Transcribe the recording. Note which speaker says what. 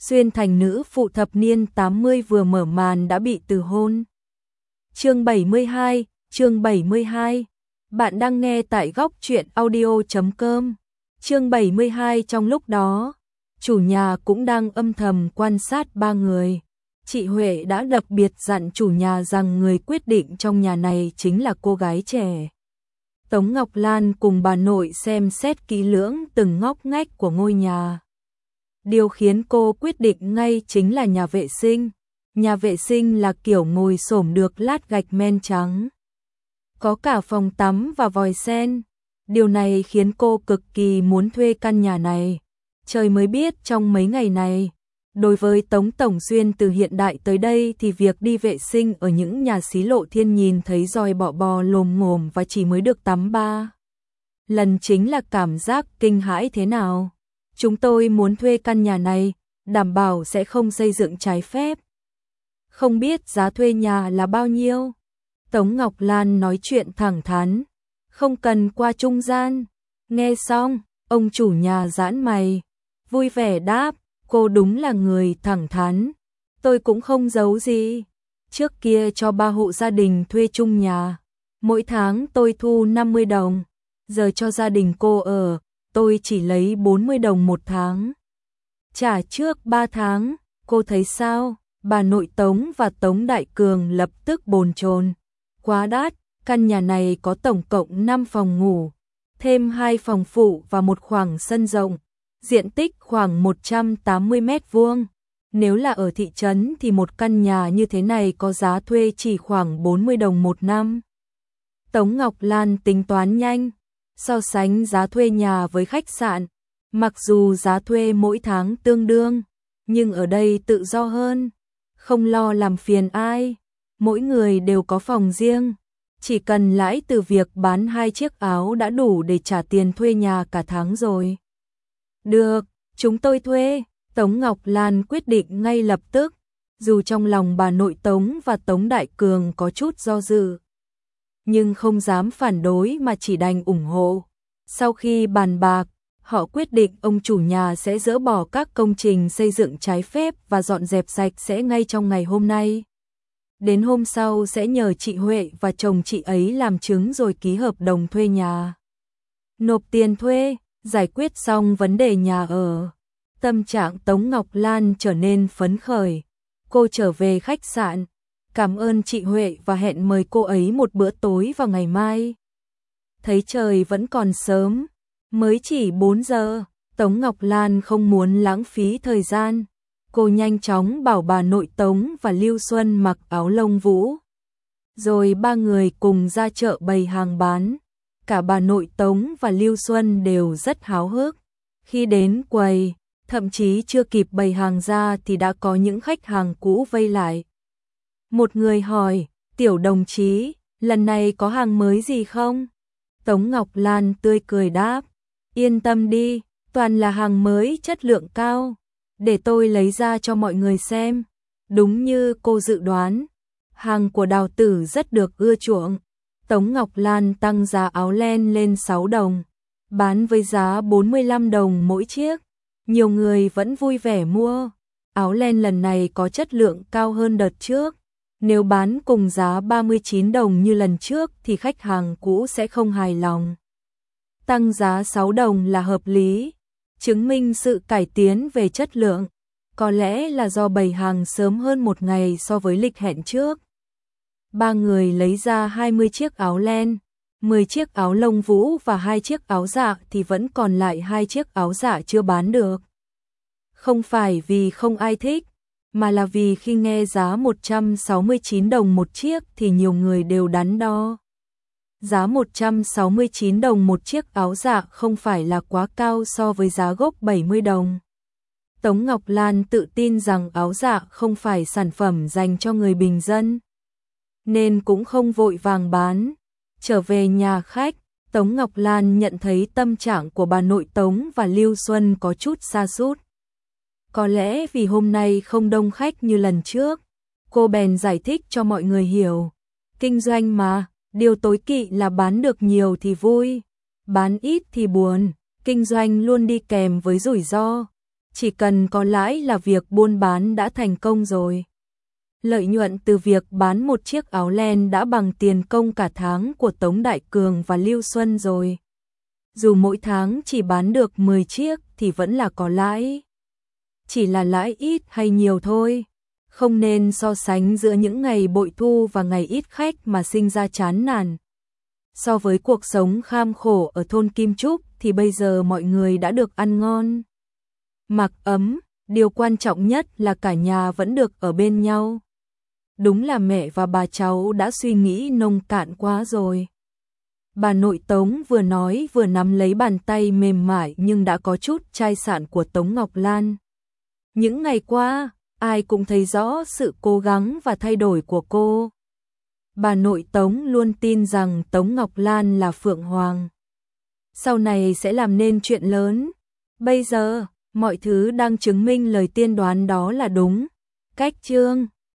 Speaker 1: Xuyên thành nữ phụ thập niên 80 vừa mở màn đã bị từ hôn. Chương 72. Bạn đang nghe tại góc truyện audio.com. Chương 72. Trong lúc đó, chủ nhà cũng đang âm thầm quan sát ba người. Chị Huệ đã đặc biệt dặn chủ nhà rằng người quyết định trong nhà này chính là cô gái trẻ. Tống Ngọc Lan cùng bà nội xem xét kỹ lưỡng từng ngóc ngách của ngôi nhà. Điều khiến cô quyết định ngay chính là nhà vệ sinh. Nhà vệ sinh là kiểu ngồi xổm được lát gạch men trắng. Có cả phòng tắm và vòi sen. Điều này khiến cô cực kỳ muốn thuê căn nhà này. Trời mới biết trong mấy ngày này, đối với Tống Tổng Xuyên từ hiện đại tới đây thì việc đi vệ sinh ở những nhà xí lộ thiên nhìn thấy roi bọ bò lồm ngồm và chỉ mới được tắm 3 lần chính là cảm giác kinh hãi thế nào. Chúng tôi muốn thuê căn nhà này, đảm bảo sẽ không xây dựng trái phép. Không biết giá thuê nhà là bao nhiêu? Tống Ngọc Lan nói chuyện thẳng thắn, không cần qua trung gian. Nghe xong, ông chủ nhà giãn mày, vui vẻ đáp, cô đúng là người thẳng thắn. Tôi cũng không giấu gì. Trước kia cho 3 hộ gia đình thuê chung nhà, mỗi tháng tôi thu 50 đồng. Giờ cho gia đình cô ở, tôi chỉ lấy 40 đồng một tháng. Trả trước 3 tháng, cô thấy sao? Bà nội Tống và Tống Đại Cường lập tức bồn chồn. Quá đắt, căn nhà này có tổng cộng 5 phòng ngủ, thêm 2 phòng phụ và một khoảng sân rộng, diện tích khoảng 180 mét vuông. Nếu là ở thị trấn thì một căn nhà như thế này có giá thuê chỉ khoảng 40 đồng một năm. Tống Ngọc Lan tính toán nhanh, so sánh giá thuê nhà với khách sạn. Mặc dù giá thuê mỗi tháng tương đương, nhưng ở đây tự do hơn, không lo làm phiền ai. Mỗi người đều có phòng riêng, chỉ cần lãi từ việc bán 2 chiếc áo đã đủ để trả tiền thuê nhà cả tháng rồi. Được, chúng tôi thuê. Tống Ngọc Lan quyết định ngay lập tức, dù trong lòng bà nội Tống và Tống Đại Cường có chút do dự, nhưng không dám phản đối mà chỉ đành ủng hộ. Sau khi bàn bạc, họ quyết định ông chủ nhà sẽ dỡ bỏ các công trình xây dựng trái phép và dọn dẹp sạch sẽ ngay trong ngày hôm nay. Đến hôm sau sẽ nhờ chị Huệ và chồng chị ấy làm chứng rồi ký hợp đồng thuê nhà. Nộp tiền thuê, giải quyết xong vấn đề nhà ở. Tâm trạng Tống Ngọc Lan trở nên phấn khởi. Cô trở về khách sạn, cảm ơn chị Huệ và hẹn mời cô ấy một bữa tối vào ngày mai. Thấy trời vẫn còn sớm, mới chỉ 4 giờ, Tống Ngọc Lan không muốn lãng phí thời gian. Cô nhanh chóng bảo bà nội Tống và Lưu Xuân mặc áo lông vũ. Rồi 3 người cùng ra chợ bày hàng bán. Cả bà nội Tống và Lưu Xuân đều rất háo hức. Khi đến quầy, thậm chí chưa kịp bày hàng ra thì đã có những khách hàng cũ vây lại. Một người hỏi, tiểu đồng chí, lần này có hàng mới gì không? Tống Ngọc Lan tươi cười đáp, yên tâm đi, toàn là hàng mới chất lượng cao. Để tôi lấy ra cho mọi người xem. Đúng như cô dự đoán, hàng của Đào Tử rất được ưa chuộng. Tống Ngọc Lan tăng giá áo len lên 6 đồng, bán với giá 45 đồng mỗi chiếc. Nhiều người vẫn vui vẻ mua. Áo len lần này có chất lượng cao hơn đợt trước. Nếu bán cùng giá 39 đồng như lần trước thì khách hàng cũ sẽ không hài lòng. Tăng giá 6 đồng là hợp lý, chứng minh sự cải tiến về chất lượng. Có lẽ là do bày hàng sớm hơn một ngày so với lịch hẹn trước. 3 người lấy ra 20 chiếc áo len, 10 chiếc áo lông vũ và 2 chiếc áo dạ thì vẫn còn lại 2 chiếc áo dạ chưa bán được. Không phải vì không ai thích, mà là vì khi nghe giá 169 đồng một chiếc thì nhiều người đều đắn đo. Giá 169 đồng một chiếc áo dạ không phải là quá cao so với giá gốc 70 đồng. Tống Ngọc Lan tự tin rằng áo dạ không phải sản phẩm dành cho người bình dân, nên cũng không vội vàng bán. Trở về nhà khách, Tống Ngọc Lan nhận thấy tâm trạng của bà nội Tống và Lưu Xuân có chút sa sút. Có lẽ vì hôm nay không đông khách như lần trước, cô bèn giải thích cho mọi người hiểu. Kinh doanh mà, điều tối kỵ là bán được nhiều thì vui, bán ít thì buồn, kinh doanh luôn đi kèm với rủi ro. chỉ cần có lãi là việc buôn bán đã thành công rồi. Lợi nhuận từ việc bán một chiếc áo len đã bằng tiền công cả tháng của Tống Đại Cường và Lưu Xuân rồi. Dù mỗi tháng chỉ bán được 10 chiếc thì vẫn là có lãi. Chỉ là lãi ít hay nhiều thôi. Không nên so sánh giữa những ngày bội thu và ngày ít khách mà sinh ra chán nản. So với cuộc sống kham khổ ở thôn Kim Trúc thì bây giờ mọi người đã được ăn ngon, mặc ấm, điều quan trọng nhất là cả nhà vẫn được ở bên nhau. Đúng là mẹ và bà cháu đã suy nghĩ nông cạn quá rồi. Bà nội Tống vừa nói vừa nắm lấy bàn tay mềm mại nhưng đã có chút chai sạn của Tống Ngọc Lan. Những ngày qua, ai cũng thấy rõ sự cố gắng và thay đổi của cô. Bà nội Tống luôn tin rằng Tống Ngọc Lan là Phượng Hoàng. Sau này sẽ làm nên chuyện lớn. Bây giờ, mọi thứ đang chứng minh lời tiên đoán đó là đúng. Cách chương